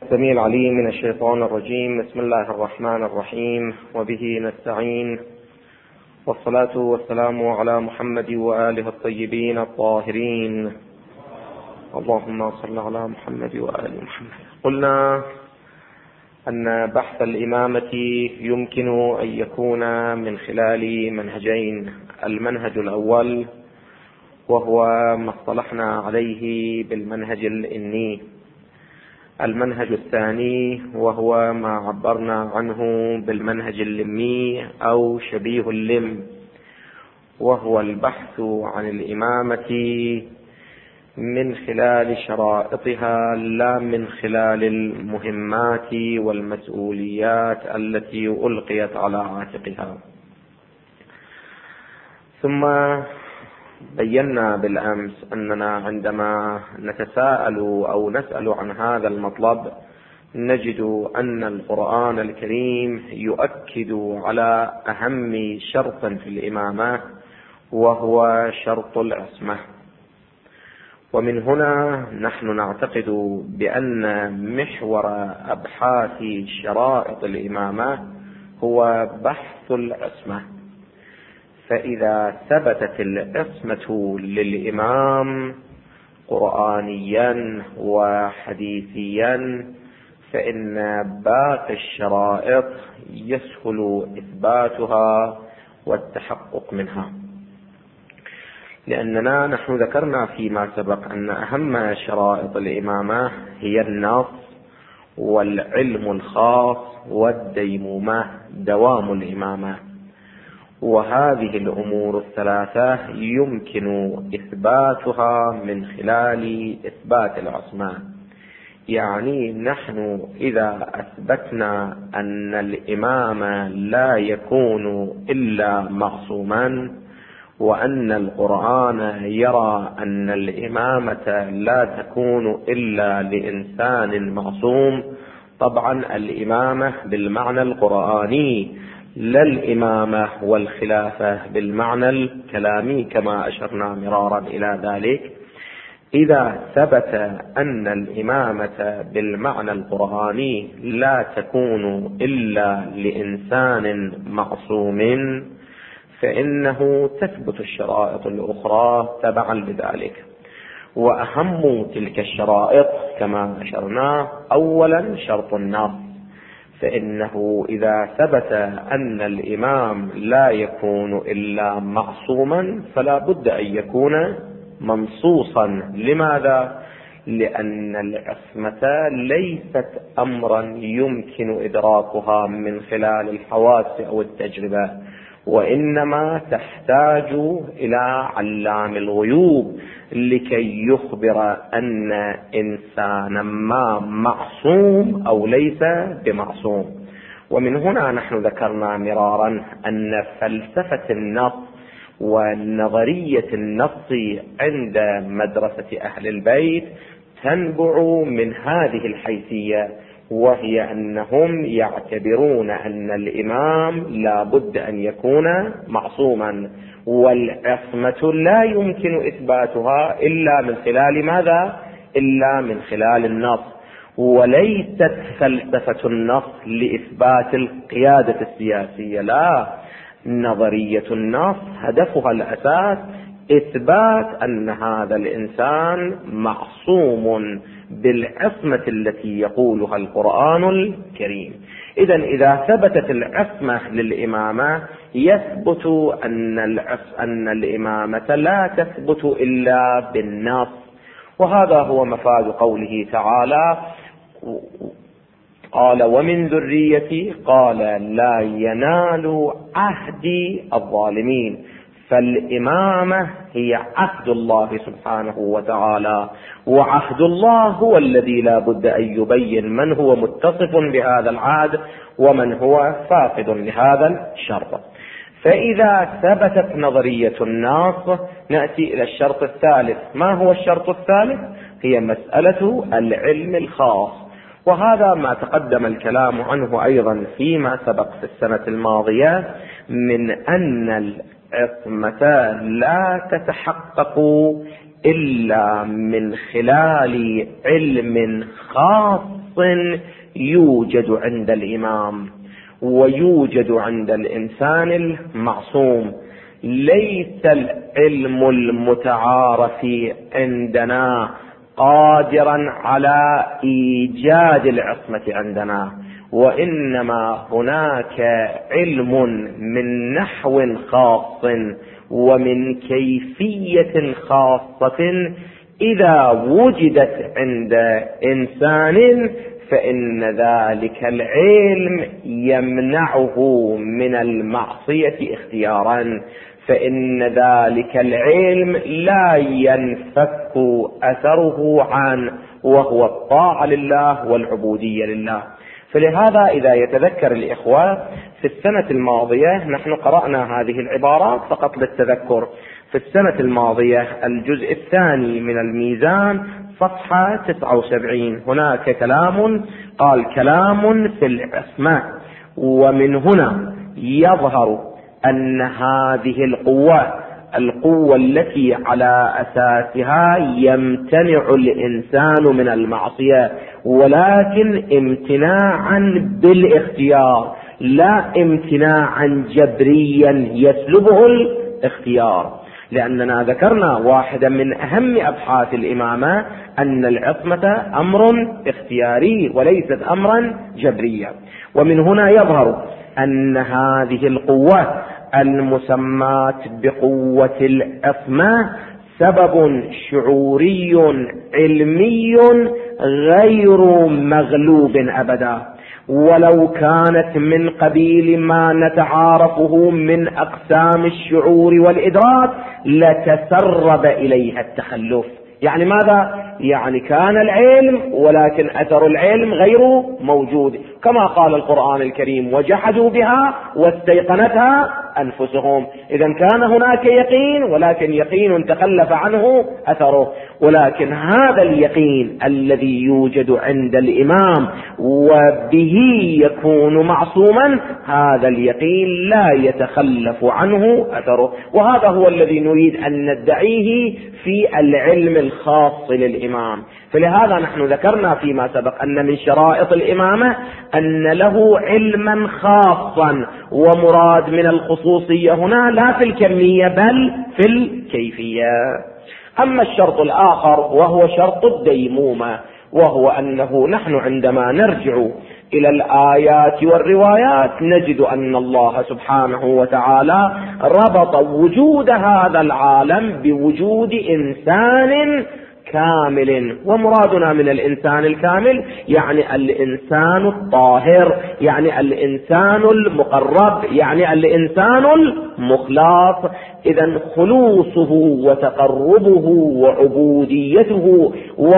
السميع العليم من الشيطان الرجيم. بسم الله الرحمن الرحيم، وبه نستعين، والصلاة والسلام على محمد وآله الطيبين الطاهرين. اللهم صل على محمد وآل محمد. قلنا أن بحث الإمامة يمكن أن يكون من خلال منهجين: المنهج الأول وهو ما اصطلحنا عليه بالمنهج الإني، المنهج الثاني وهو ما عبرنا عنه بالمنهج اللمي أو شبيه اللم، وهو البحث عن الإمامة من خلال شرائطها لا من خلال المهمات والمسؤوليات التي ألقيت على عاتقها. ثم بينا بالأمس أننا عندما نتساءل أو نسأل عن هذا المطلب نجد أن القرآن الكريم يؤكد على أهم شرط في الإمامة، وهو شرط العصمة. ومن هنا نحن نعتقد بأن محور أبحاث شرائط الإمامة هو بحث العصمة. فإذا ثبتت العصمة للإمام قرآنيا وحديثيا فإن باقي الشرائط يسهل إثباتها والتحقق منها، لأننا نحن ذكرنا فيما سبق أن أهم شرائط الإمامة هي النص والعلم الخاص والديمومة دوام الإمامة، وهذه الأمور الثلاثة يمكن إثباتها من خلال إثبات العصمة. يعني نحن إذا أثبتنا أن الإمام لا يكون إلا معصوما، وأن القرآن يرى أن الإمامة لا تكون إلا لإنسان معصوم، طبعا الإمامة بالمعنى القرآني لا الإمامة والخلافة بالمعنى الكلامي كما أشرنا مرارا إلى ذلك. إذا ثبت أن الإمامة بالمعنى القرآني لا تكون إلا لإنسان معصوم فإنه تثبت الشرائط الأخرى تبعا لذلك. وأهم تلك الشرائط كما أشرنا أولا شرط النص، فإنه إذا ثبت أن الإمام لا يكون إلا معصوما فلا بد أن يكون منصوصا. لماذا؟ لأن العصمة ليست أمرا يمكن إدراكها من خلال الحواس أو التجربة، وإنما تحتاج إلى علام الغيوب لكي يخبر أن إنسانا ما معصوم أو ليس بمعصوم. ومن هنا نحن ذكرنا مرارا أن فلسفة النص ونظرية النص عند مدرسة أهل البيت تنبع من هذه الحيثية، وهي أنهم يعتبرون أن الإمام لا بد أن يكون معصوما، والعصمة لا يمكن إثباتها إلا من خلال ماذا؟ إلا من خلال النص. وليست فلسفة النص لإثبات القيادة السياسية، لا، نظرية النص هدفها الأساس إثبات أن هذا الإنسان معصوم بالعصمة التي يقولها القرآن الكريم. إذن إذا ثبتت العصمة للإمامة يثبت أن الإمامة لا تثبت إلا بالنص. وهذا هو مفاد قوله تعالى: قال ومن ذريتي، قال لا ينال عهد الظالمين. فالإمامة هي عهد الله سبحانه وتعالى، وعهد الله هو الذي لا بد أن يبين من هو متصف بهذا العهد ومن هو فاقد لهذا الشرط. فإذا ثبتت نظرية النص نأتي إلى الشرط الثالث. ما هو الشرط الثالث؟ هي مسألة العلم الخاص، وهذا ما تقدم الكلام عنه أيضا فيما سبق في السنة الماضية، من أن العصمة لا تتحقق إلا من خلال علم خاص يوجد عند الإمام ويوجد عند الإنسان المعصوم. ليس العلم المتعارف عندنا قادرا على إيجاد العصمة عندنا، وإنما هناك علم من نحو خاص ومن كيفية خاصة إذا وجدت عند إنسان فإن ذلك العلم يمنعه من المعصية اختيارا، فإن ذلك العلم لا ينفك أثره عنه، وهو الطاعة لله والعبودية لله. فلهذا إذا يتذكر الإخوة في السنة الماضية نحن قرأنا هذه العبارات فقط للتذكر. في السنة الماضية الجزء الثاني من الميزان صفحة 79 هناك كلام قال كلام في الأسماء، ومن هنا يظهر أن هذه القوة التي على أساسها يمتنع الإنسان من المعصية، ولكن امتناعا بالاختيار لا امتناعا جبريا يسلبه الاختيار. لأننا ذكرنا واحدا من أهم أبحاث الإمامة أن العصمة أمر اختياري وليست أمرا جبريا. ومن هنا يظهر أن هذه القوة المسمات بقوة العصمة سبب شعوري علمي غير مغلوب أبدا، ولو كانت من قبيل ما نتعارفه من أقسام الشعور والإدراك لتسرب إليها التخلف. يعني ماذا؟ يعني كان العلم ولكن أثر العلم غير موجود، كما قال القرآن الكريم وجحدوا بها واستيقنتها أنفسهم. إذا كان هناك يقين ولكن يقين تخلف عنه أثره، ولكن هذا اليقين الذي يوجد عند الإمام وبه يكون معصوما هذا اليقين لا يتخلف عنه أثره، وهذا هو الذي نريد أن ندعيه في العلم الخاص للإمام. فلهذا نحن ذكرنا فيما سبق أن من شرائط الإمامة أن له علما خاصا، ومراد من الخصوصية هنا لا في الكمية بل في الكيفية. أما الشرط الآخر وهو شرط الديمومة، وهو أنه نحن عندما نرجع إلى الآيات والروايات نجد أن الله سبحانه وتعالى ربط وجود هذا العالم بوجود إنسان كامل. ومرادنا من الإنسان الكامل يعني الإنسان الطاهر، يعني الإنسان المقرب، يعني الإنسان المخلص. إذن خلوصه وتقربه وعبوديته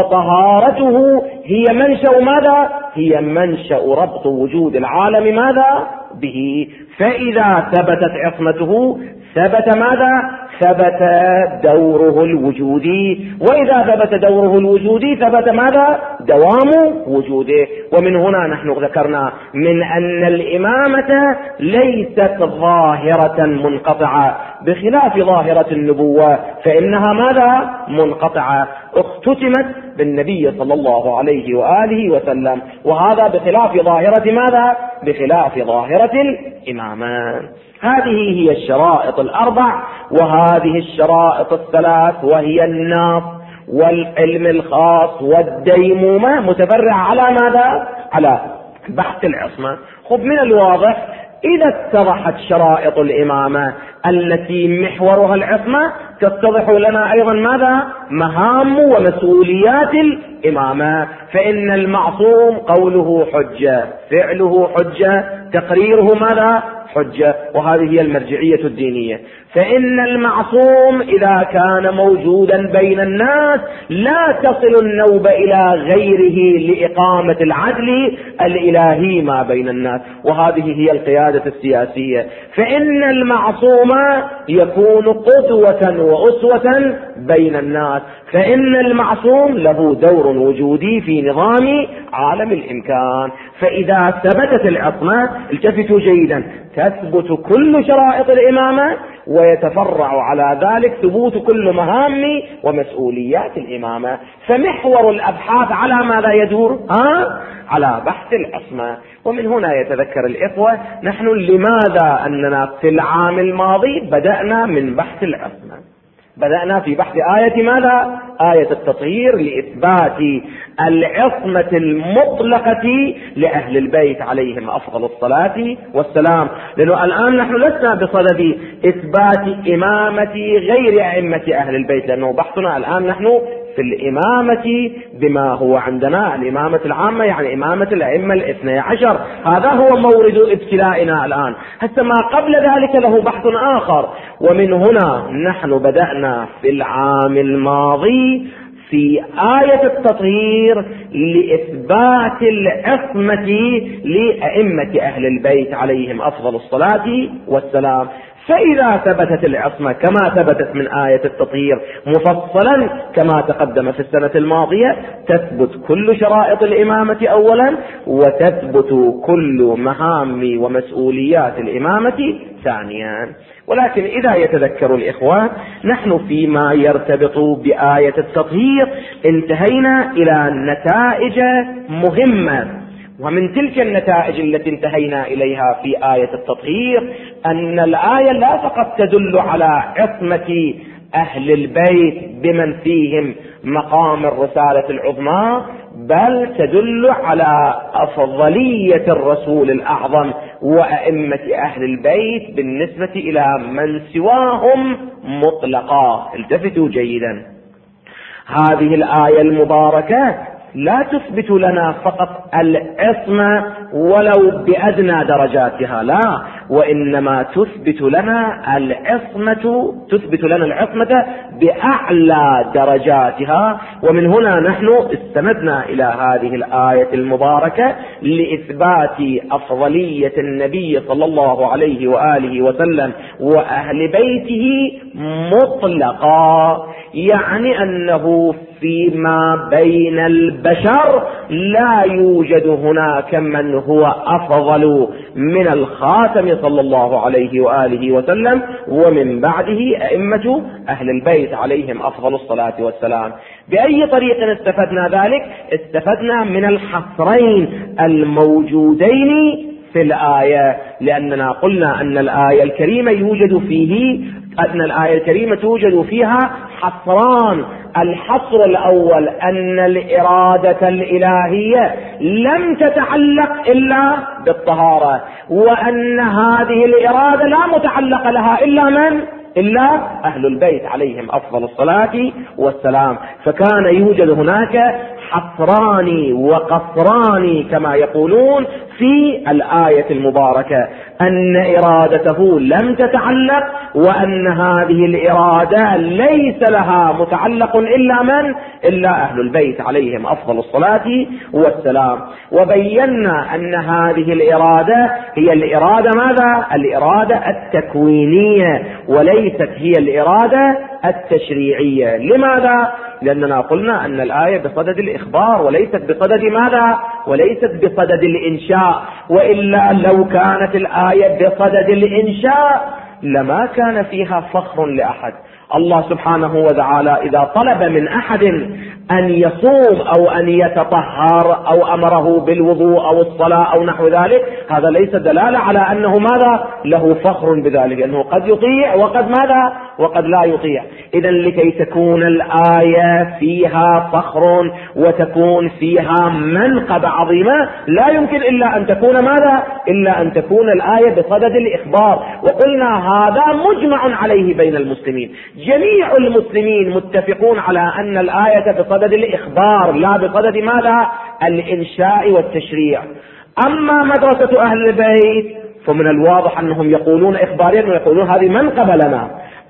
وطهارته هي منشأ ماذا؟ هي منشأ ربط وجود العالم ماذا؟ به. فإذا ثبتت عصمته ثبت ماذا؟ ثبت دوره الوجودي، وإذا ثبت دوره الوجودي ثبت ماذا؟ دوام وجوده. ومن هنا نحن ذكرنا من أن الإمامة ليست ظاهرة منقطعة بخلاف ظاهرة النبوة، فإنها ماذا؟ منقطعة، اختتمت بالنبي صلى الله عليه وآله وسلم، وهذا بخلاف ظاهرة ماذا؟ بخلاف ظاهرة الإمامة. هذه هي الشرائط الأربع، وهذه الشرائط الثلاث وهي النص والعلم الخاص والديمومة متفرعة على ماذا؟ على بحث العصمة. خذ من الواضح إذا اتضحت شرائط الإمامة التي محورها العصمة تتضح لنا أيضا ماذا؟ مهام ومسؤوليات الإمامة. فإن المعصوم قوله حجة، فعله حجة، تقريره ماذا؟ حجة، وهذه هي المرجعية الدينية. فإن المعصوم إذا كان موجودا بين الناس لا تصل النوبة إلى غيره لإقامة العدل الإلهي ما بين الناس، وهذه هي القيادة السياسية. فإن المعصوم يكون قدوة وأسوة بين الناس، فإن المعصوم له دور وجودي في نظام عالم الإمكان. فإذا ثبتت العصمة التفتوا جيدا، تثبت كل شرائط الإمامة، ويتفرع على ذلك ثبوت كل مهام ومسؤوليات الإمامة. فمحور الأبحاث على ماذا يدور؟ على بحث العصمة. ومن هنا يتذكر الإخوة نحن لماذا أننا في العام الماضي بدأنا من بحث العصمة. بدأنا في بحث آية ماذا؟ آية التطهير، لإثبات العصمة المطلقة لأهل البيت عليهم أفضل الصلاة والسلام. لأنه الآن نحن لسنا بصدد إثبات إمامة غير أئمة أهل البيت، لأنه بحثنا الآن نحن في الإمامة بما هو عندنا الإمامة العامة، يعني إمامة الأئمة 12. هذا هو مورد ابتلائنا الآن. حتى ما قبل ذلك له بحث آخر. ومن هنا نحن بدأنا في العام الماضي في آية التطهير لإثبات العصمة لأئمة أهل البيت عليهم أفضل الصلاة والسلام. فإذا ثبتت العصمة كما ثبتت من آية التطهير مفصلا كما تقدم في السنة الماضية، تثبت كل شرائط الإمامة أولا، وتثبت كل مهام ومسؤوليات الإمامة ثانيا. ولكن إذا يتذكر الإخوة نحن فيما يرتبط بآية التطهير انتهينا إلى نتائج مهمة، ومن تلك النتائج التي انتهينا إليها في آية التطهير أن الآية لا فقط تدل على عصمة أهل البيت بمن فيهم مقام الرسالة العظمى، بل تدل على أفضلية الرسول الأعظم وأئمة أهل البيت بالنسبة إلى من سواهم مطلقا. التفتوا جيدا، هذه الآية المباركة لا تثبت لنا فقط العصمة ولو بأدنى درجاتها، لا، وإنما تثبت لنا العصمة بأعلى درجاتها. ومن هنا نحن استندنا إلى هذه الآية المباركة لإثبات أفضلية النبي صلى الله عليه وآله وسلم وأهل بيته مطلقا، يعني أنه فيما بين البشر لا يوجد هناك من هو أفضل من الخاتم صلى الله عليه وآله وسلم ومن بعده أئمة أهل البيت عليهم أفضل الصلاة والسلام. بأي طريق استفدنا ذلك؟ استفدنا من الحصرين الموجودين في الآية، لأننا قلنا أن الآية الكريمة توجد فيها حصران. الحصر الأول أن الإرادة الإلهية لم تتعلق إلا بالطهارة، وأن هذه الإرادة لا متعلق لها إلا من؟ إلا أهل البيت عليهم أفضل الصلاة والسلام. فكان يوجد هناك حصران وقصران كما يقولون في الآية المباركة، أن إرادته لم تتعلق، وأن هذه الإرادة ليس لها متعلق إلا من؟ إلا أهل البيت عليهم أفضل الصلاة والسلام. وبينا أن هذه الإرادة هي الإرادة ماذا؟ الإرادة التكوينية، وليست هي الإرادة التشريعية. لماذا؟ لأننا قلنا أن الآية بصدد الإخبار وليست بصدد ماذا؟ وليست بصدد الإنشاء. وإلا لو كانت الآية بصدد الإنشاء لما كان فيها فخر لأحد. الله سبحانه وتعالى إذا طلب من أحد أن يصوم أو أن يتطهر أو أمره بالوضوء أو الصلاة أو نحو ذلك، هذا ليس دلالة على أنه ماذا؟ له فخر بذلك، أنه قد يطيع وقد ماذا؟ وقد لا يطيع. إذن لكي تكون الآية فيها فخر وتكون فيها منقبة عظيمة لا يمكن إلا أن تكون ماذا؟ إلا أن تكون الآية بصدد الإخبار. وقلنا هذا مجمع عليه بين المسلمين، جميع المسلمين متفقون على أن الآية بصدد الإخبار لا بصدد ماذا؟ الإنشاء والتشريع. أما مدرسة أهل البيت فمن الواضح أنهم يقولون إخباريا ويقولون هذه منقبة لنا.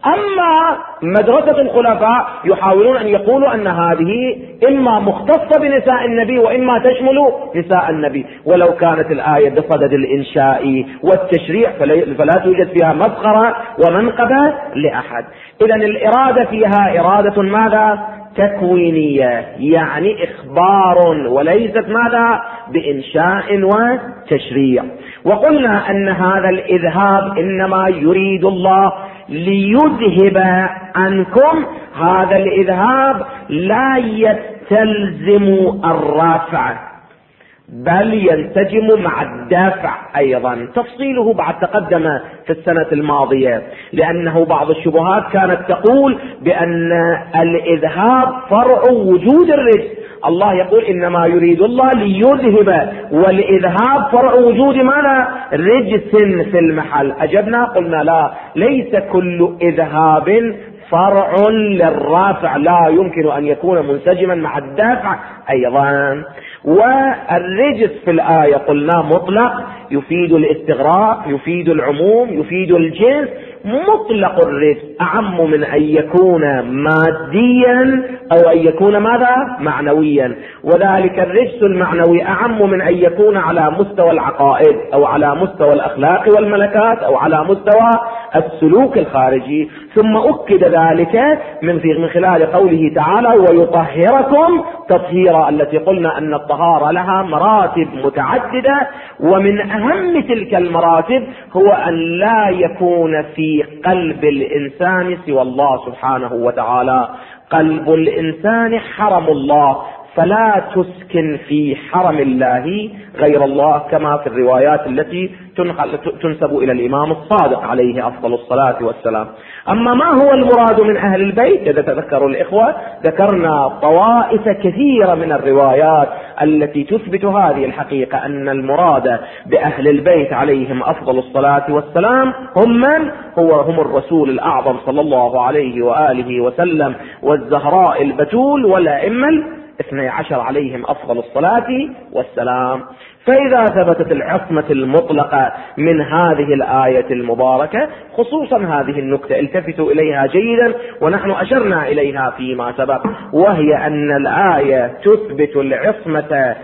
أما مدرسة الخلفاء يحاولون أن يقولوا أن هذه إما مختصة بنساء النبي وإما تشمل نساء النبي. ولو كانت الآية بصدد الإنشاء والتشريع فلا توجد فيها مفخرة ومنقبة لأحد. إذن الإرادة فيها إرادة ماذا؟ تكوينية، يعني إخبار وليست ماذا بإنشاء وتشريع. وقلنا أن هذا الإذهاب إنما يريد الله ليذهب عنكم، هذا الإذهاب لا يستلزم الرافع بل ينسجم مع الدافع أيضا، تفصيله بعد تقدم في السنة الماضية، لأنه بعض الشبهات كانت تقول بأن الإذهاب فرع وجود الرجس. الله يقول إنما يريد الله ليذهب، والإذهاب فرع وجود ماذا؟ رجس في المحل. أجبنا قلنا لا، ليس كل إذهاب فرع للرافع، لا يمكن أن يكون منسجما مع الدافع أيضا. والرجس في الآية قلنا مطلق، يفيد الاستغراق، يفيد العموم، يفيد الجنس. مطلق الرجس أعم من أن يكون ماديا أو أن يكون ماذا؟ معنويا. وذلك الرجس المعنوي أعم من أن يكون على مستوى العقائد أو على مستوى الأخلاق والملكات أو على مستوى السلوك الخارجي. ثم أكد ذلك من خلال قوله تعالى ويطهركم تطهيرا، التي قلنا أن الطهارة لها مراتب متعددة، ومن أهم تلك المراتب هو أن لا يكون في قلب الإنسان سوى الله سبحانه وتعالى. قلب الإنسان حرم الله، فلا تسكن في حرم الله غير الله، كما في الروايات التي تنسب إلى الإمام الصادق عليه أفضل الصلاة والسلام. أما ما هو المراد من أهل البيت؟ إذا تذكروا الإخوة ذكرنا طوائف كثيرة من الروايات التي تثبت هذه الحقيقة، أن المراد بأهل البيت عليهم أفضل الصلاة والسلام هم من؟ هم الرسول الأعظم صلى الله عليه وآله وسلم، والزهراء البتول، والأئمة 12 عليهم أفضل الصلاة والسلام. فإذا ثبتت العصمة المطلقة من هذه الآية المباركة، خصوصا هذه النكتة التفتوا إليها جيدا ونحن أشرنا إليها فيما سبق، وهي أن الآية تثبت العصمة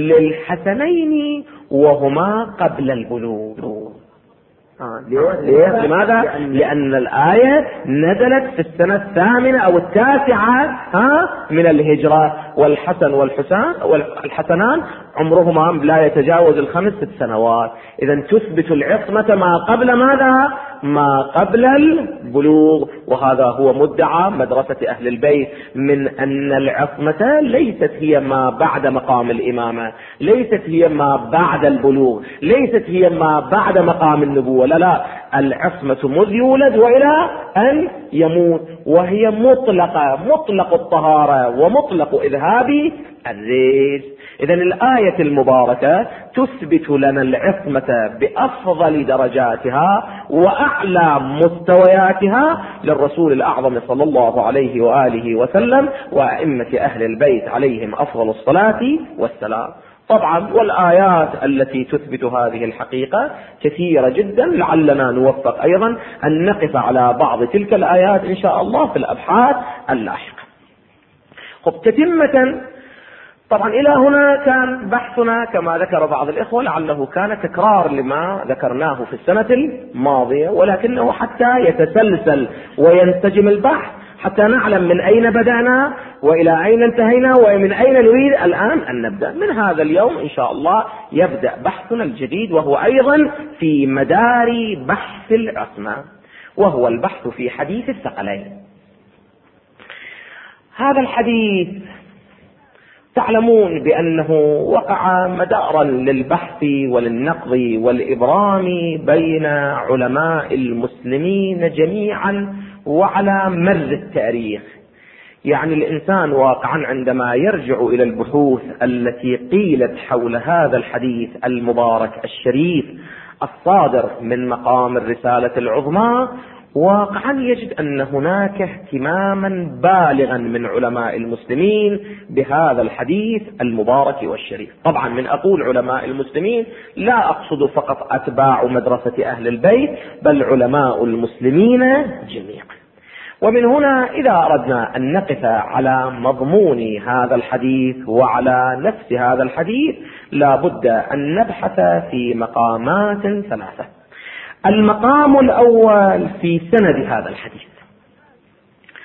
للحسنين وهما قبل البلوغ. لماذا؟ لأن الآية نزلت في السنة 8 أو 9 من الهجرة، والحسن والحسنان عمرهما لا يتجاوز 5 سنوات. إذن تثبت العصمة ما قبل ماذا؟ ما قبل البلوغ. وهذا هو مدعى مدرسة أهل البيت من أن العصمة ليست هي ما بعد مقام الإمامة، ليست هي ما بعد البلوغ، ليست هي ما بعد مقام النبوة، لا، العصمة مذ يولد وإلى أن يموت، وهي مطلق الطهارة ومطلق إذهاب الرجس. إذن الآية المباركة تثبت لنا العصمة بأفضل درجاتها وأعلى مستوياتها للرسول الأعظم صلى الله عليه وآله وسلم وأئمة أهل البيت عليهم أفضل الصلاة والسلام. طبعا والآيات التي تثبت هذه الحقيقة كثيرة جدا، لعلنا نوفق أيضا أن نقف على بعض تلك الآيات إن شاء الله في الأبحاث اللاحقة. تتمة، طبعا إلى هنا كان بحثنا كما ذكر بعض الإخوة، لعله كان تكرار لما ذكرناه في السنة الماضية، ولكنه حتى يتسلسل وينسجم البحث، حتى نعلم من أين بدأنا وإلى أين انتهينا ومن أين نريد الآن أن نبدأ. من هذا اليوم إن شاء الله يبدأ بحثنا الجديد، وهو أيضا في مدار بحث العصمة، وهو البحث في حديث الثقلين. هذا الحديث تعلمون بأنه وقع مدارا للبحث وللنقض والإبرام بين علماء المسلمين جميعا وعلى مر التاريخ. يعني الإنسان واقعا عندما يرجع إلى البحوث التي قيلت حول هذا الحديث المبارك الشريف الصادر من مقام الرسالة العظمى، واقعا يجد أن هناك اهتماما بالغا من علماء المسلمين بهذا الحديث المبارك والشريف. طبعا من أقول علماء المسلمين لا أقصد فقط أتباع مدرسة أهل البيت، بل علماء المسلمين جميعا. ومن هنا إذا أردنا أن نقف على مضمون هذا الحديث وعلى نفس هذا الحديث لا بد أن نبحث في مقامات 3. المقام الأول في سند هذا الحديث.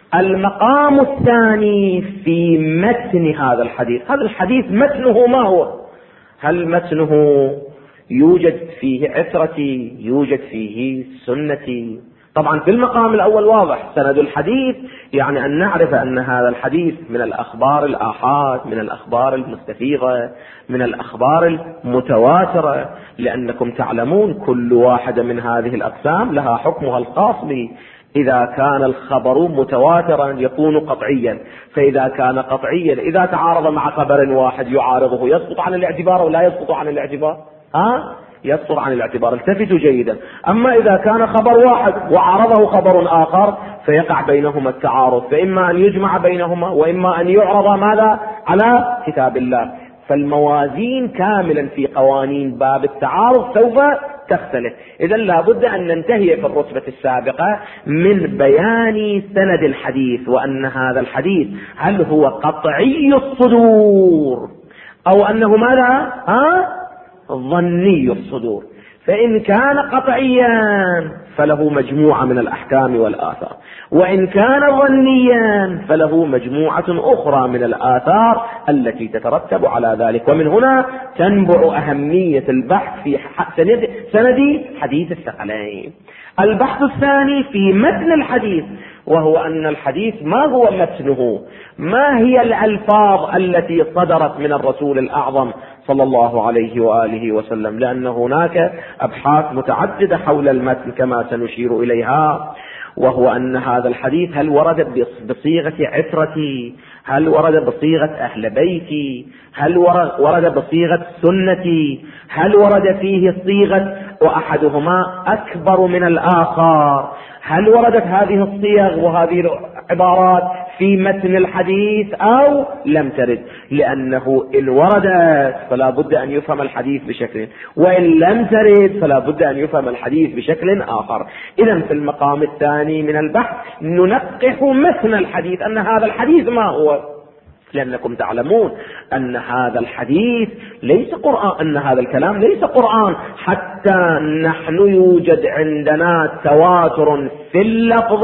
المقام الثاني في متن هذا الحديث. هذا الحديث متنه ما هو؟ هل متنه يوجد فيه عترتي، يوجد فيه سنتي؟ طبعا في المقام الأول واضح سند الحديث، يعني أن نعرف أن هذا الحديث من الأخبار الآحاد، من الأخبار المستفيضة، من الأخبار المتواترة، لأنكم تعلمون كل واحدة من هذه الأقسام لها حكمها الخاص به. إذا كان الخبر متواترا يكون قطعيا، فإذا كان قطعيا إذا تعارض مع خبر واحد يعارضه يسقط عن الاعتبار ولا يسقط عن الاعتبار؟ يسقط عن الاعتبار. التفتوا جيدا. أما إذا كان خبر واحد وعارضه خبر آخر فيقع بينهما التعارض، فإما أن يجمع بينهما وإما أن يعرض ماذا؟ على كتاب الله. فالموازين كاملا في قوانين باب التعارض سوف تختلف. إذا لابد أن ننتهي في الرتبة السابقة من بيان سند الحديث، وأن هذا الحديث هل هو قطعي الصدور أو أنه ماذا؟ ظني الصدور. فإن كان قطعيا فله مجموعة من الأحكام والآثار، وإن كان ظنيا فله مجموعة أخرى من الآثار التي تترتب على ذلك. ومن هنا تنبع أهمية البحث في سند حديث الثقلين. البحث الثاني في متن الحديث، وهو أن الحديث ما هو متنه، ما هي الألفاظ التي صدرت من الرسول الأعظم صلى الله عليه وآله وسلم، لأن هناك أبحاث متعددة حول المتن كما سنشير إليها. وهو أن هذا الحديث هل ورد بصيغة عترتي، هل ورد بصيغة أهل بيتي، هل ورد بصيغة سنتي، هل ورد فيه صيغة وأحدهما أكبر من الآخر، هل وردت هذه الصيغ وهذه العبارات في متن الحديث أو لم ترد؟ لأنه إن وردت فلا بد أن يفهم الحديث بشكل، وإن لم ترد فلا بد أن يفهم الحديث بشكل آخر. إذن في المقام الثاني من البحث ننقح متن الحديث، أن هذا الحديث ما هو، لأنكم تعلمون أن هذا الحديث ليس قرآن، أن هذا الكلام ليس قرآن، حتى نحن يوجد عندنا تواتر في اللفظ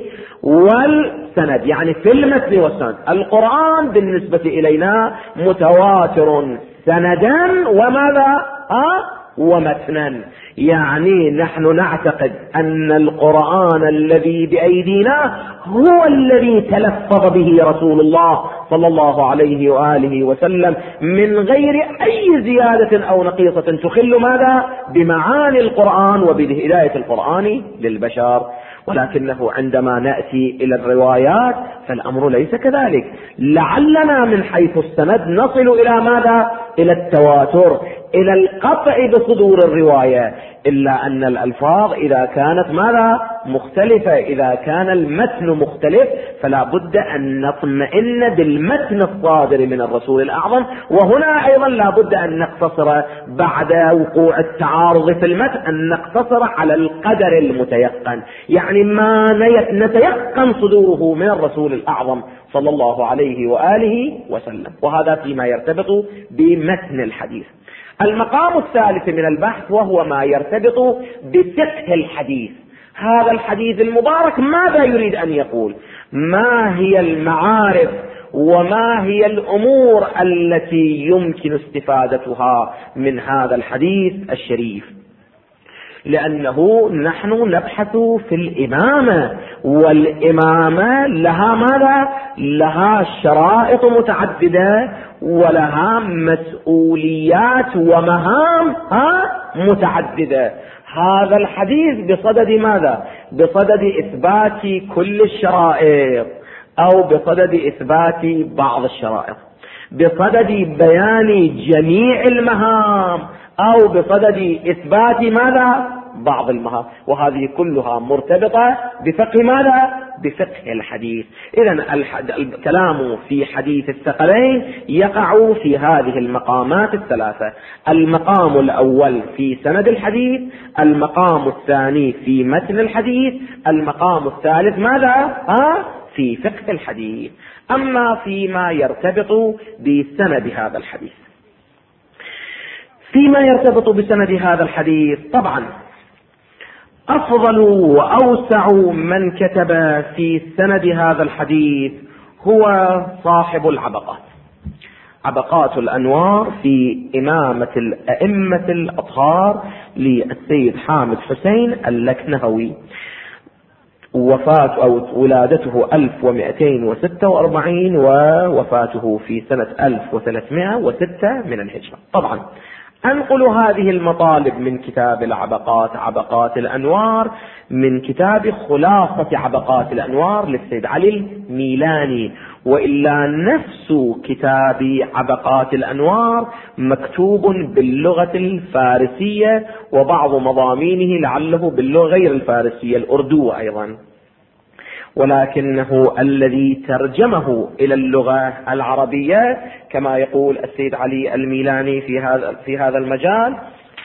والسند، يعني في المتن والسند. القرآن بالنسبة إلينا متواتر سندا وماذا؟ ومتنا. يعني نحن نعتقد أن القرآن الذي بأيدينا هو الذي تلفظ به رسول الله صلى الله عليه وآله وسلم من غير أي زيادة أو نقيصة تخل ماذا؟ بمعاني القرآن وبهداية القرآن للبشر. ولكنه عندما نأتي إلى الروايات فالأمر ليس كذلك. لعلنا من حيث السند نصل إلى ماذا؟ إلى التواتر، إلى القطع بصدور الرواية، إلا أن الألفاظ إذا كانت ماذا؟ مختلفة، إذا كان المتن مختلف فلا بد أن نطمئن بالمتن الصادر من الرسول الأعظم. وهنا أيضا لا بد أن نقتصر بعد وقوع التعارض في المتن أن نقتصر على القدر المتيقن، يعني ما نتيقن صدوره من الرسول الأعظم صلى الله عليه وآله وسلم. وهذا فيما يرتبط بمتن الحديث. المقام الثالث من البحث وهو ما يرتبط بفقه الحديث. هذا الحديث المبارك ماذا يريد أن يقول؟ ما هي المعارف وما هي الأمور التي يمكن استفادتها من هذا الحديث الشريف؟ لأنه نحن نبحث في الإمامة، والإمامة لها ماذا؟ لها شرائط متعددة ولها مسؤوليات ومهام متعددة. هذا الحديث بصدد ماذا؟ بصدد إثبات كل الشرائط أو بصدد إثبات بعض الشرائط، بصدد بيان جميع المهام أو بصدد إثبات ماذا؟ بعض المهام. وهذه كلها مرتبطة بفقه ماذا؟ بفقه الحديث. إذن الكلام في حديث الثقلين يقع في هذه المقامات الثلاثة: المقام الأول في سند الحديث، المقام الثاني في متن الحديث، المقام الثالث ماذا؟ في فقه الحديث. أما فيما يرتبط بسند هذا الحديث، فيما يرتبط بسند هذا الحديث طبعا أفضل وأوسع من كتب في سند هذا الحديث هو صاحب العبقات، عبقات الأنوار في إمامة الأئمة الأطهار للسيد حامد حسين اللكنهوي، وفاة أو ولادته 1246 ووفاته في سنة 1306 من الهجرة. طبعا أنقل هذه المطالب من كتاب العبقات، عبقات الأنوار، من كتاب خلاصة عبقات الأنوار للسيد علي الميلاني، وإلا نفس كتاب عبقات الأنوار مكتوب باللغة الفارسية، وبعض مضامينه لعله باللغة غير الفارسية الأردو أيضا، ولكنه الذي ترجمه إلى اللغة العربية كما يقول السيد علي الميلاني في هذا المجال.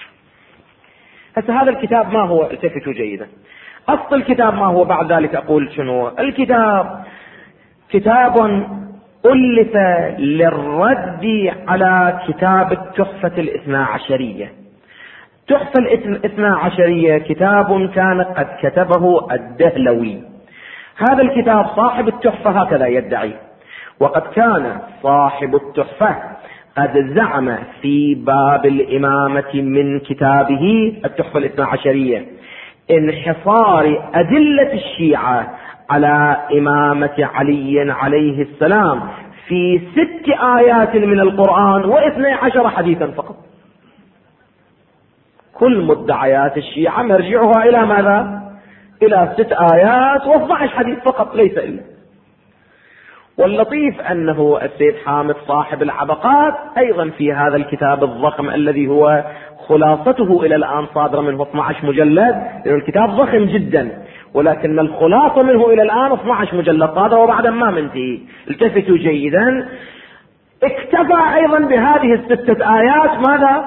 هذا الكتاب ما هو؟ التفتوا جيدا، أصل الكتاب ما هو؟ بعد ذلك أقول شنو الكتاب. كتاب ألف للرد على كتاب التحفة الاثنى عشرية. التحفة الاثنى عشرية كتاب كان قد كتبه الدهلوي. هذا الكتاب صاحب التحفة هكذا يدعي، وقد كان صاحب التحفة قد زعم في باب الإمامة من كتابه التحفة الاثنى عشرية انحصار أدلة الشيعة على إمامة علي عليه السلام في 6 آيات من القرآن و12 حديثا فقط. كل مدعيات الشيعة مرجعها إلى ماذا؟ إلى 6 آيات و12 حديث فقط، ليس إلا. واللطيف أنه السيد حامد صاحب العبقات أيضا في هذا الكتاب الضخم الذي هو خلاصته إلى الآن صادرة منه 12 مجلد، لأن الكتاب ضخم جدا، ولكن الخلاصة منه إلى الآن 12 مجلد صادرة وبعد ما منتهي. التفتوا جيدا، اكتفى أيضا بهذه 6 آيات ماذا؟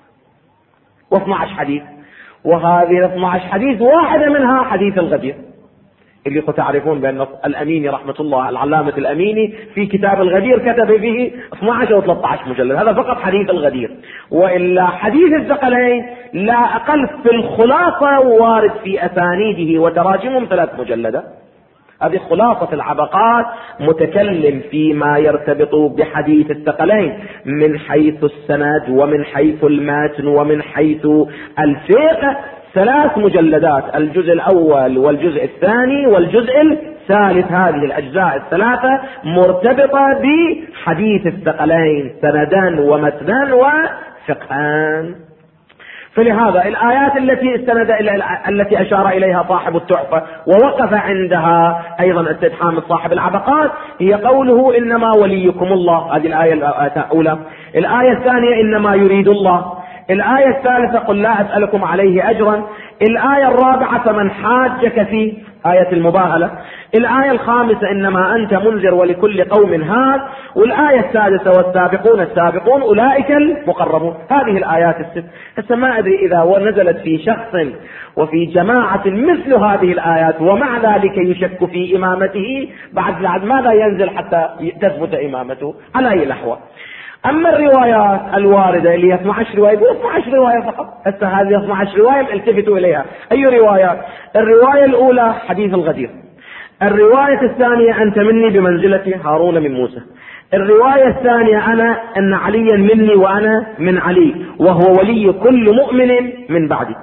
و12 حديث، وهذه 12 حديث واحدة منها حديث الغدير، اللي تعرفون بأن الأميني رحمة الله العلامة الأميني في كتاب الغدير كتب فيه 12 أو 13 مجلد، هذا فقط حديث الغدير. وإلا حديث الثقلين لا أقل في الخلاصة وارد في أسانيده وتراجمهم 3 مجلدات. هذه خلاصة العبقات، متكلم فيما يرتبط بحديث الثقلين من حيث السند ومن حيث المتن ومن حيث الفقه، 3 مجلدات، الجزء الأول والجزء الثاني والجزء الثالث. هذه الأجزاء ال3 مرتبطة بحديث الثقلين سندا ومتنا وفقها. فلهذا الآيات التي استند التي أشار إليها صاحب التحفة ووقف عندها أيضا السيد حامد صاحب العبقات هي قوله إنما وليكم الله، هذه الآية الأولى. الآية الثانية إنما يريد الله. الآية الثالثة قل لا أسألكم عليه أجرا. الآية الرابعة فمن حاجك فيه، آية المباهلة. الآية الخامسة إنما أنت منذر ولكل قوم هاد. والآية السادسة والسابقون السابقون أولئك المقربون. هذه الآيات ال6. هسه ما أدري إذا نزلت في شخص وفي جماعة مثل هذه الآيات ومع ذلك يشك في إمامته، بعد ماذا ينزل حتى تثبت إمامته؟ على أي الأحوال. أما الروايات الواردة اللي هي 12 رواية، 12 رواية فقط. هسه هذه 12 رواية التفتوا إليها. أي روايات؟ الرواية الأولى حديث الغدير. الرواية الثانية أنت مني بمنزلة هارون من موسى. الرواية الثانية أن عليا مني وأنا من علي وهو ولي كل مؤمن من بعدي.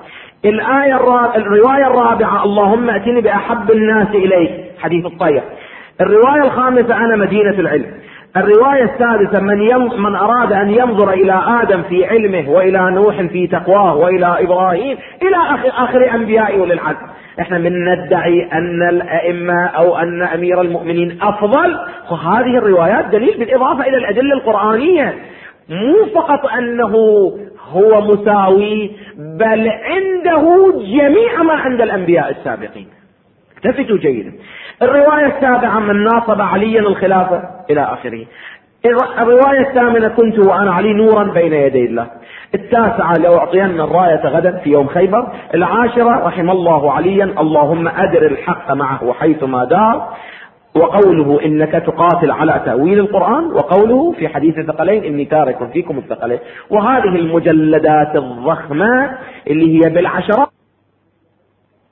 الرواية الرابعة اللهم أتني بأحب الناس إليك، حديث الطير. الرواية الخامسة أنا مدينة العلم. الرواية السادسة من أراد أن ينظر إلى آدم في علمه وإلى نوح في تقواه وإلى إبراهيم إلى آخر أنبياء وللعزم. احنا من ندعي أن الأئمة أو أن أمير المؤمنين أفضل، وهذه الروايات دليل بالإضافة إلى الأدلة القرآنية، مو فقط أنه هو مساوي بل عنده جميع ما عند الأنبياء السابقين. التفتوا جيدا. الرواية السابعة من ناصب عليا الخلافة إلى آخره. الرواية الثامنة كنت وأنا علي نورا بين يدي الله. التاسعة لو أعطينا الراية غدا في يوم خيبر. العاشرة رحم الله عليا اللهم أدر الحق معه حيثما دار. وقوله إنك تقاتل على تأويل القرآن، وقوله في حديث الثقلين إني تارك فيكم الثقلين. وهذه المجلدات الضخمة اللي هي بالعشرات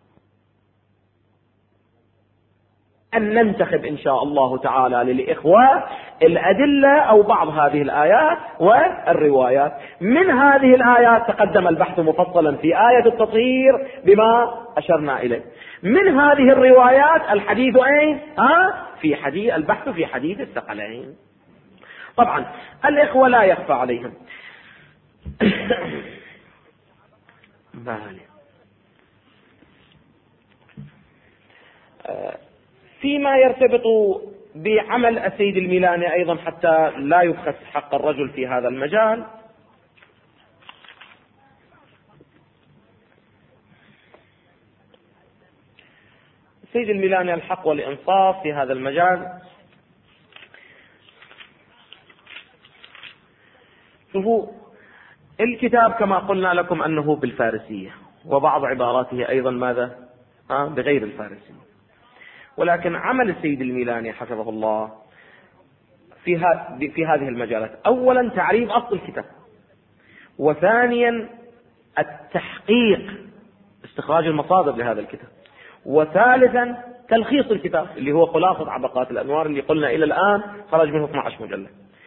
أن ننتخب إن شاء الله تعالى للإخوة الأدلة أو بعض هذه الآيات والروايات. من هذه الآيات تقدم البحث مفصلا في آية التطهير بما أشرنا إليه. من هذه الروايات الحديث أين؟ في حديث البحث في حديث الثقلين. طبعا الإخوة لا يخفى عليهم فيما يرتبط بعمل السيد الميلاني أيضا حتى لا يبخس حق الرجل في هذا المجال. السيد الميلاني الحق والإنصاف في هذا المجال. شوفوا الكتاب كما قلنا لكم أنه بالفارسية، وبعض عباراته أيضا ماذا؟ بغير الفارسية. ولكن عمل السيد الميلاني حفظه الله في هذه المجالات: أولا تعريف أصل الكتاب، وثانيا التحقيق استخراج المصادر لهذا الكتاب، وثالثا تلخيص الكتاب اللي هو خلاصة عبقات الأنوار اللي قلنا إلى الآن خرج منه 12 مجلد،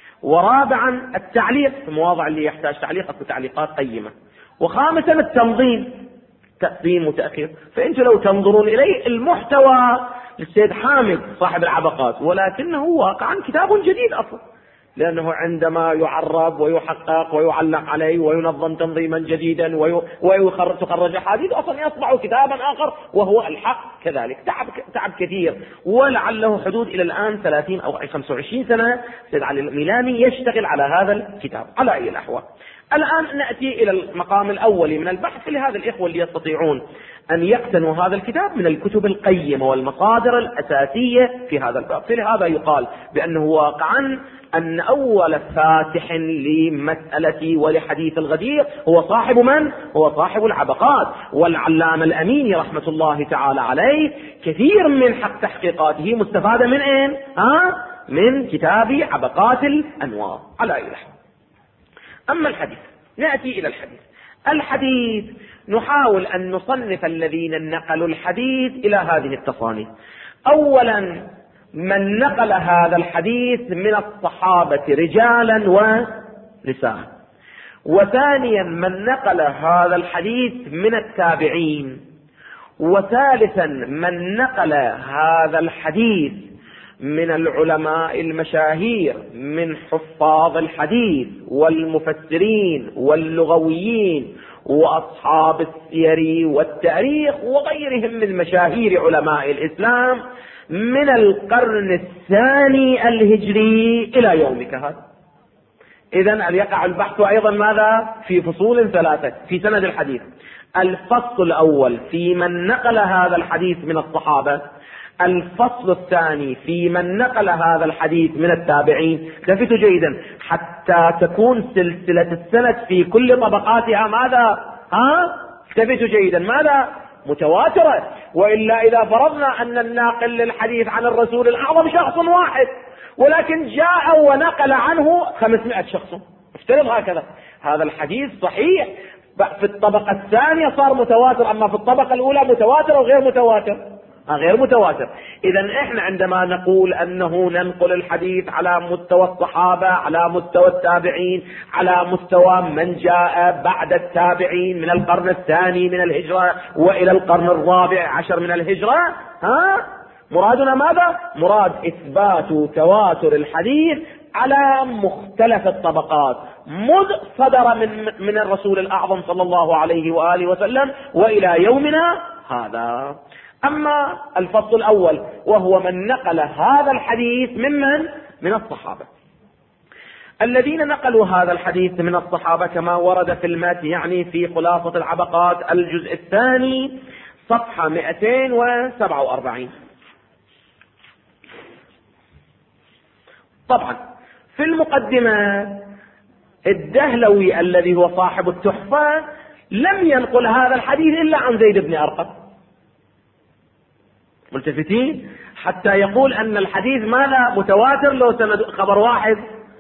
ورابعا التعليق في المواضع اللي يحتاج تعليق أو تعليقات قيمة، وخامسا التنظيم تقديم وتأخير. فأنتم لو تنظرون إليه المحتوى للسيد حامد صاحب العبقات، ولكنه واقعا كتاب جديد أصلا، لأنه عندما يعرب ويحقق ويعلق عليه وينظم تنظيما جديدا ويخرج أحاديث أصلا يصبح كتابا آخر، وهو الحق كذلك تعب كثير، ولعله حدود إلى الآن 30 أو 25 سنة سيد علي الميلاني يشتغل على هذا الكتاب. على أي الأحوال الآن نأتي إلى المقام الأول من البحث لهذا الإخوة اللي يستطيعون أن يقتنوا هذا الكتاب من الكتب القيمة والمصادر الأساسية في هذا الباب. فلهذا يقال بأنه واقعا أن أول فاتح لمسألة ولحديث الغدير هو صاحب من؟ هو صاحب العبقات والعلامة الأميني رحمة الله تعالى عليه. كثير من حق تحقيقاته مستفادة من أين؟ من كتاب عبقات الأنوار. على أي الأحوال أما الحديث، نأتي إلى الحديث نحاول أن نصنف الذين نقلوا الحديث إلى هذه التصانيف. أولا من نقل هذا الحديث من الصحابة رجالا ونساء، وثانيا من نقل هذا الحديث من التابعين، وثالثا من نقل هذا الحديث من العلماء المشاهير من حفاظ الحديث والمفسرين واللغويين وأصحاب السير والتاريخ وغيرهم من مشاهير علماء الإسلام من القرن الثاني الهجري إلى يومك هذا. إذن يقع البحث أيضا ماذا؟ في فصول ثلاثة في سند الحديث. الفصل الأول في من نقل هذا الحديث من الصحابة، الفصل الثاني في من نقل هذا الحديث من التابعين. التفتوا جيدا حتى تكون سلسلة السند في كل طبقاتها ماذا؟ التفتوا جيدا ماذا؟ متواترة. وإلا إذا فرضنا أن الناقل للحديث عن الرسول الأعظم شخص واحد، ولكن جاء ونقل عنه 500 شخص، افترض هكذا، هذا الحديث صحيح في الطبقة الثانية صار متواتر، أما في الطبقة الأولى متواتر أو غير متواتر؟ غير متواتر. إذن إحنا عندما نقول أنه ننقل الحديث على مستوى الصحابة، على مستوى التابعين، على مستوى من جاء بعد التابعين من القرن الثاني من الهجرة وإلى القرن الرابع عشر من الهجرة، مرادنا ماذا؟ مراد إثبات تواتر الحديث على مختلف الطبقات مذ صدر من الرسول الأعظم صلى الله عليه وآله وسلم وإلى يومنا هذا. أما الفصل الأول وهو من نقل هذا الحديث من الصحابة. الذين نقلوا هذا الحديث من الصحابة كما ورد في المتن، يعني في خلاصة العبقات الجزء الثاني صفحة 247. طبعا في المقدمة الدهلوي الذي هو صاحب التحفة لم ينقل هذا الحديث إلا عن زيد بن أرقم. ملتفتين حتى يقول أن الحديث ماذا؟ متواتر لو سند خبر واحد.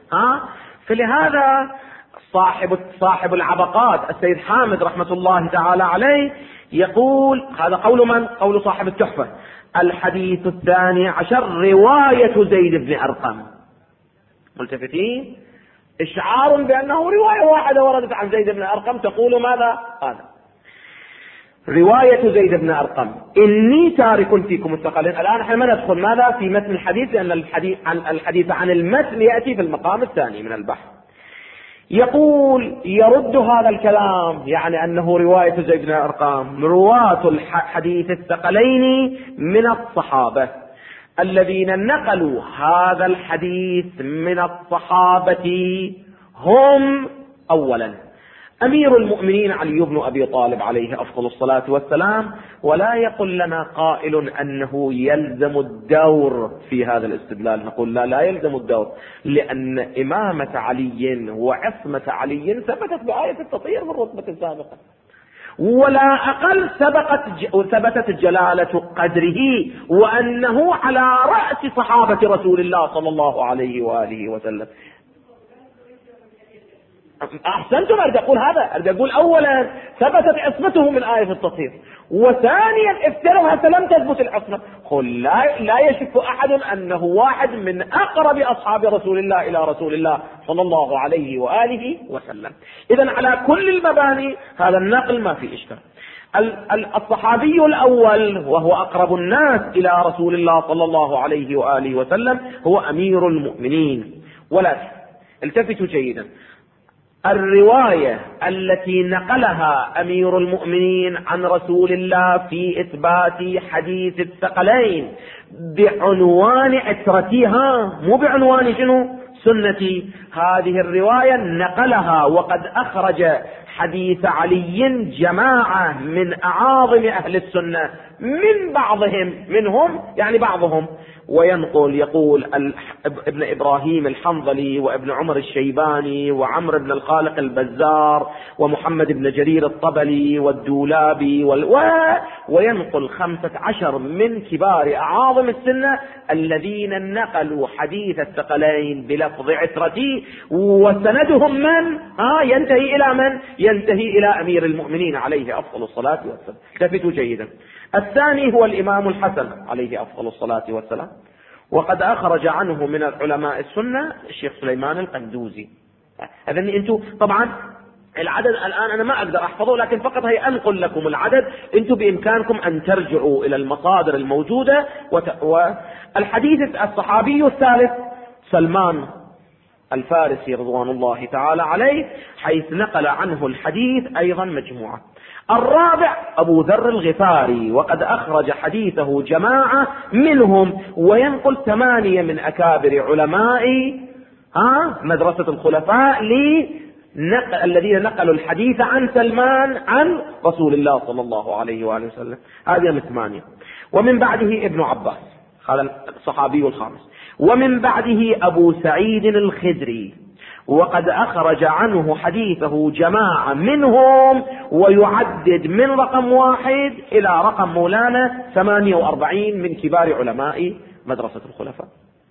فلهذا صاحب العبقات السيد حامد رحمة الله تعالى عليه يقول، هذا قول من؟ قول صاحب التحفة، الحديث 12 رواية زيد بن أرقم. ملتفتين؟ إشعار بأنه رواية واحدة وردت عن زيد بن أرقم تقول ماذا؟ هذا رواية زيد بن أرقم: إني تارك فيكم الثقلين. الآن نحن ما ندخل ماذا في متن الحديث، لأن الحديث عن المتن يأتي في المقام الثاني من البحث. يقول يرد هذا الكلام، يعني أنه رواية زيد بن أرقم رواة الحديث الثقلين من الصحابة الذين نقلوا هذا الحديث من الصحابة هم: أولا أمير المؤمنين علي بن أبي طالب عليه أفضل الصلاة والسلام، ولا يقول لنا قائل أنه يلزم الدور في هذا الاستدلال، نقول لا يلزم الدور، لأن إمامة علي وعصمة علي ثبتت بآية التطهير من رتبة سابقة، ولا أقل ثبتت جلالة قدره وأنه على رأس صحابة رسول الله صلى الله عليه وآله وسلم. أحسنتم، أريد أقول هذا، أريد أقول أولا ثبتت عصمته من آية التطهير، وثانيا افترضها لم تثبت العصمة. قل لا يشك أحد أنه واحد من أقرب أصحاب رسول الله إلى رسول الله صلى الله عليه وآله وسلم. إذن على كل المباني هذا النقل ما في إشكال. الصحابي الأول وهو أقرب الناس إلى رسول الله صلى الله عليه وآله وسلم هو أمير المؤمنين. ولكن التفتوا جيدا، الرواية التي نقلها أمير المؤمنين عن رسول الله في إثبات حديث الثقلين بعنوان عترتها، مو بعنوان شنو؟ سنتي. هذه الرواية نقلها وقد أخرج حديث علي جماعة من أعاظم أهل السنة، من بعضهم منهم يعني بعضهم، وينقل يقول ابن إبراهيم الحنظلي وابن عمر الشيباني وعمر بن الخالق البزار ومحمد بن جرير الطبلي والدولابي وينقل 15 من كبار أعاظم السنة الذين نقلوا حديث الثقلين بلفظ عترتي، وسندهم من؟ ينتهي إلى من؟ ينتهي إلى أمير المؤمنين عليه أفضل الصلاة والسلام. التفتوا جيدا. الثاني هو الإمام الحسن عليه أفضل الصلاة والسلام، وقد أخرج عنه من العلماء السنة الشيخ سليمان القندوزي. أذن أنتم طبعا العدد الآن أنا ما أقدر أحفظه، لكن فقط هي أنقل لكم العدد، أنتم بإمكانكم أن ترجعوا إلى المصادر الموجودة. والحديث الصحابي الثالث سلمان الفارسي رضوان الله تعالى عليه، حيث نقل عنه الحديث أيضا مجموعة. الرابع أبو ذر الغفاري، وقد أخرج حديثه جماعة منهم، وينقل 8 من أكابر علماء مدرسة الخلفاء الذين نقلوا الحديث عن سلمان عن رسول الله صلى الله عليه وآله وسلم. هذه 8. ومن بعده ابن عباس، هذا الصحابي الخامس. ومن بعده أبو سعيد الخدري، وقد أخرج عنه حديثه جماعة منهم، ويعدد من رقم 1 إلى رقم مولانا 48 من كبار علماء مدرسة الخلفاء.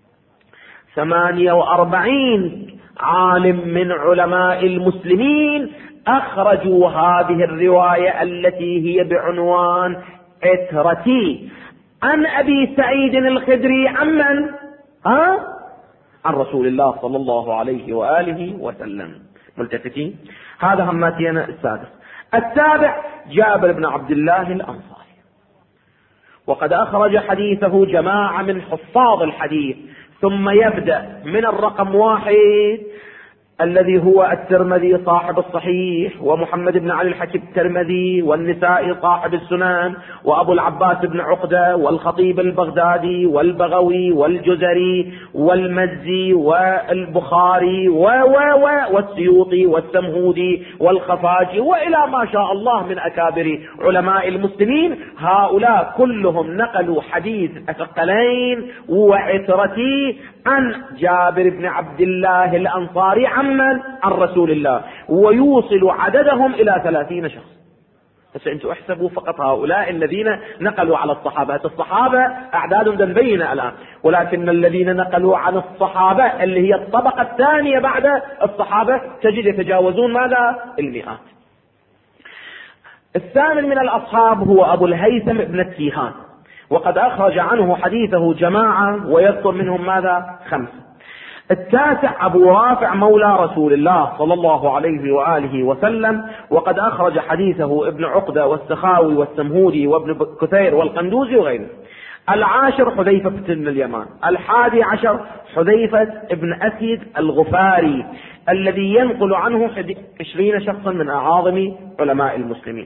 48 عالم من علماء المسلمين أخرجوا هذه الرواية التي هي بعنوان عترتي عن أبي سعيد الخدري عن من؟ عن رسول الله صلى الله عليه وآله وسلم. ملتفتين؟ هذا هماتينا السادس. السابع جابر بن عبد الله الأنصاري، وقد أخرج حديثه جماعة من حفاظ الحديث، ثم يبدأ من الرقم 1 الذي هو الترمذي صاحب الصحيح، ومحمد بن علي الحكيم الترمذي، والنسائي صاحب السنن، وأبو العباس بن عقدة، والخطيب البغدادي، والبغوي، والجزري، والمزي، والبخاري، والسيوطي، والسمهودي، والخفاجي، وإلى ما شاء الله من أكابر علماء المسلمين. هؤلاء كلهم نقلوا حديث الثقلين وعترتي عن جابر بن عبد الله الأنصاري عن رسول الله، ويوصل عددهم إلى 30 شخص. بس أنتم احسبوا فقط هؤلاء الذين نقلوا على الصحابة. الصحابة أعداد بينة الآن، ولكن الذين نقلوا عن الصحابة اللي هي الطبقة الثانية بعد الصحابة تجد يتجاوزون ماذا؟ 100. الثامن من الأصحاب هو أبو الهيثم بن التيهان، وقد أخرج عنه حديثه جماعة ويذكر منهم ماذا؟ 5. التاسع أبو رافع مولى رسول الله صلى الله عليه وآله وسلم، وقد أخرج حديثه ابن عقدة والسخاوي والسمهودي وابن كثير والقندوزي وغيره. العاشر حذيفة بن اليمان. 11 حذيفة بن أسيد الغفاري الذي ينقل عنه 20 شخصا من أعاظم علماء المسلمين.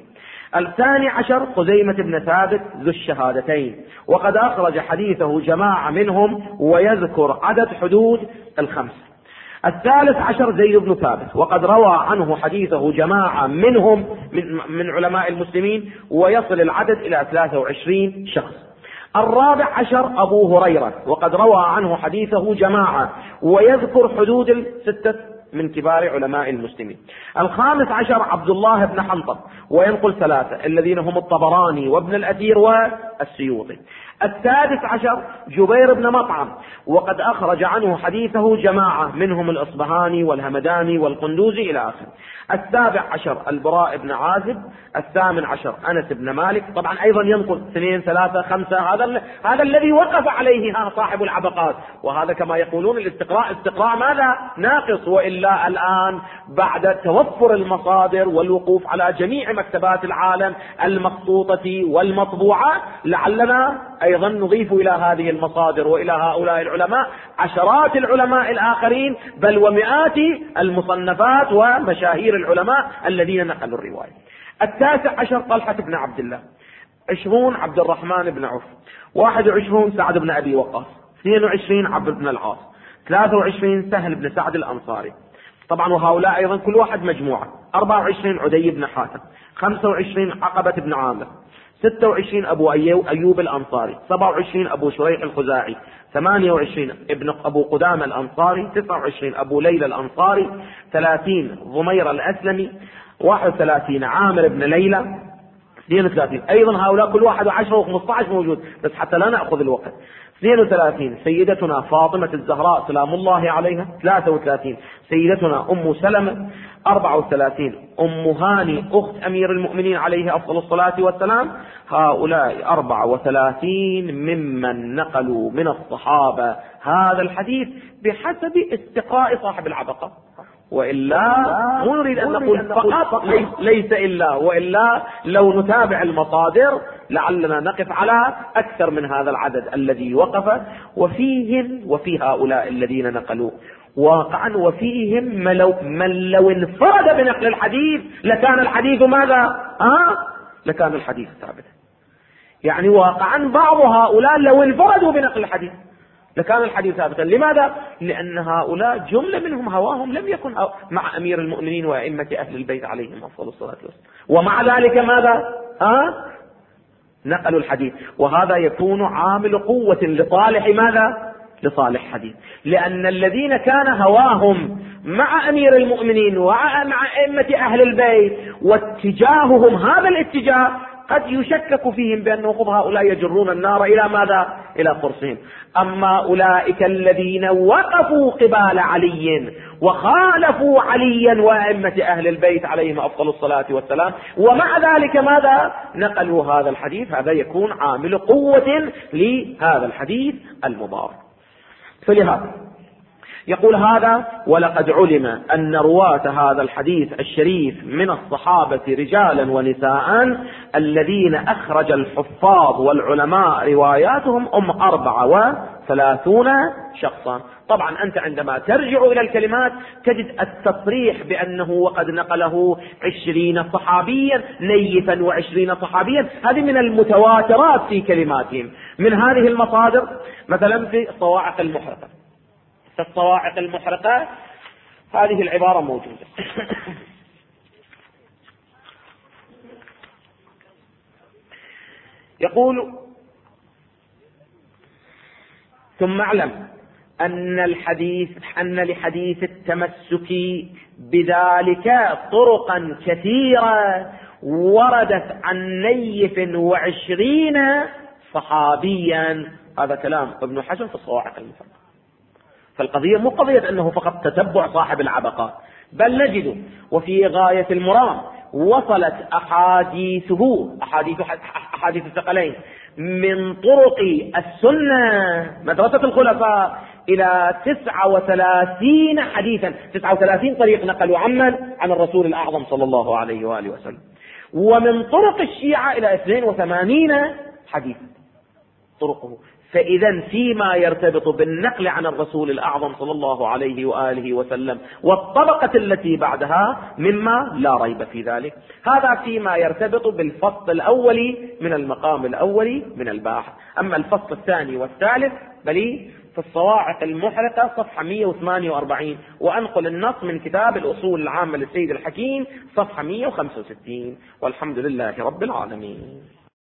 12 خزيمة بن ثابت ذو الشهادتين، وقد أخرج حديثه جماعة منهم ويذكر عدد حدود 5. 13 زيد بن ثابت، وقد روى عنه حديثه جماعة منهم من علماء المسلمين ويصل العدد إلى 23 شخص. 14 أبو هريرة، وقد روى عنه حديثه جماعة ويذكر حدود 6 من كبار علماء المسلمين. 15 عبد الله بن حنطب وينقل 3 الذين هم الطبراني وابن الأثير والسيوطي. 16 جبير بن مطعم، وقد أخرج عنه حديثه جماعة منهم الأصبهاني والهمداني والقندوزي إلى آخره. 17 البراء بن عازب. 18 أنس بن مالك، طبعا أيضا ينقل 2 3 5. هذا الذي وقف عليه صاحب العبقات، وهذا كما يقولون الاستقراء ماذا؟ ناقص. وإلا الآن بعد توفر المصادر والوقوف على جميع مكتبات العالم المخطوطة والمطبوعة، لعلنا أيضا نضيف إلى هذه المصادر وإلى هؤلاء العلماء عشرات العلماء الآخرين، بل ومئات المصنفات ومشاهير العلماء الذين نقلوا الرواية. 19 طلحة بن عبد الله. 20 عبد الرحمن بن عوف. 21 سعد بن أبي وقاص. 22 عبد بن العاص. 23 سهل بن سعد الأنصاري، طبعا وهؤلاء أيضا كل واحد مجموعة. 24 عدي بن حاتم. 25 عقبة بن عامر. 26 أبو أيوب الأنصاري. 27 أبو شريح الخزاعي. 28 ابن أبو قدامة الأنصاري. 29 أبو ليلى الأنصاري. 30 ضمير الأسلمي. 31 عامر بن ليلى. 32 أيضا هؤلاء كل واحد 10 و15 موجود، بس حتى لا نأخذ الوقت. 32 سيدتنا فاطمة الزهراء سلام الله عليها. 33 سيدتنا أم سلمة. 34 أم هاني أخت أمير المؤمنين عليه أفضل الصلاة والسلام. هؤلاء 34 ممن نقلوا من الصحابة هذا الحديث بحسب استقاء صاحب العبقة، وإلا مو نريد أن نقول فقط ليس إلا، وإلا لو نتابع المصادر لعلنا نقف على أكثر من هذا العدد الذي وقف. وفيهم وفي هؤلاء الذين نقلوا واقعا وفيهم من لو انفرد بنقل الحديث لكان الحديث ماذا؟ لكان الحديث ثابتا. يعني واقعا بعض هؤلاء لو انفردوا بنقل الحديث لكان الحديث ثابتا. لماذا؟ لأن هؤلاء جملة منهم هواهم لم يكن مع أمير المؤمنين وأئمة أهل البيت عليهم أفضل الصلاة والسلام، ومع ذلك ماذا؟ نقلوا الحديث. وهذا يكون عامل قوة لصالح ماذا؟ لصالح حديث. لأن الذين كان هواهم مع أمير المؤمنين ومع أئمة أهل البيت واتجاههم هذا الاتجاه قد يشكك فيهم بأنه هؤلاء يجرون النار إلى ماذا؟ إلى قرصهم. أما أولئك الذين وقفوا قبال علي وخالفوا عليا وأئمة أهل البيت عليهم أفضل الصلاة والسلام، ومع ذلك ماذا؟ نقلوا هذا الحديث، هذا يكون عامل قوة لهذا الحديث المبارك. فلهذا يقول هذا: ولقد علم أن رواة هذا الحديث الشريف من الصحابة رجالا ونساء الذين أخرج الحفاظ والعلماء رواياتهم 34 شخصا. طبعا أنت عندما ترجع إلى الكلمات تجد التصريح بأنه وقد نقله 20 صحابيا نيفا و20 صحابيا، هذه من المتواترات في كلماتهم. من هذه المصادر مثلا في الصواعق المحرقة، في الصواعق المحرقة هذه العبارة موجودة. يقول: ثم اعلم أن لحديث التمسك بذلك طرقا كثيرة وردت عن نيف 20 صحابيا. هذا كلام ابن حجر في الصواعق المحرقة. فالقضية مو قضية أنه فقط تتبع صاحب العبقة، بل نجد وفي غاية المرام وصلت أحاديث أحاديث الثقلين من طرق السنة مدرسة الخلفاء إلى 39 حديثا، 39 طريق نقلوا عن الرسول الأعظم صلى الله عليه وآله وسلم. ومن طرق الشيعة إلى 82 حديثا طرقه. فإذا فيما يرتبط بالنقل عن الرسول الأعظم صلى الله عليه وآله وسلم والطبقة التي بعدها مما لا ريب في ذلك. هذا فيما يرتبط بالفصل الأول من المقام الأول من الباحث. أما الفصل الثاني والثالث بل في الصواعق المحرقة صفحة 148، وأنقل النص من كتاب الأصول العامة للسيد الحكيم صفحة 165. والحمد لله رب العالمين.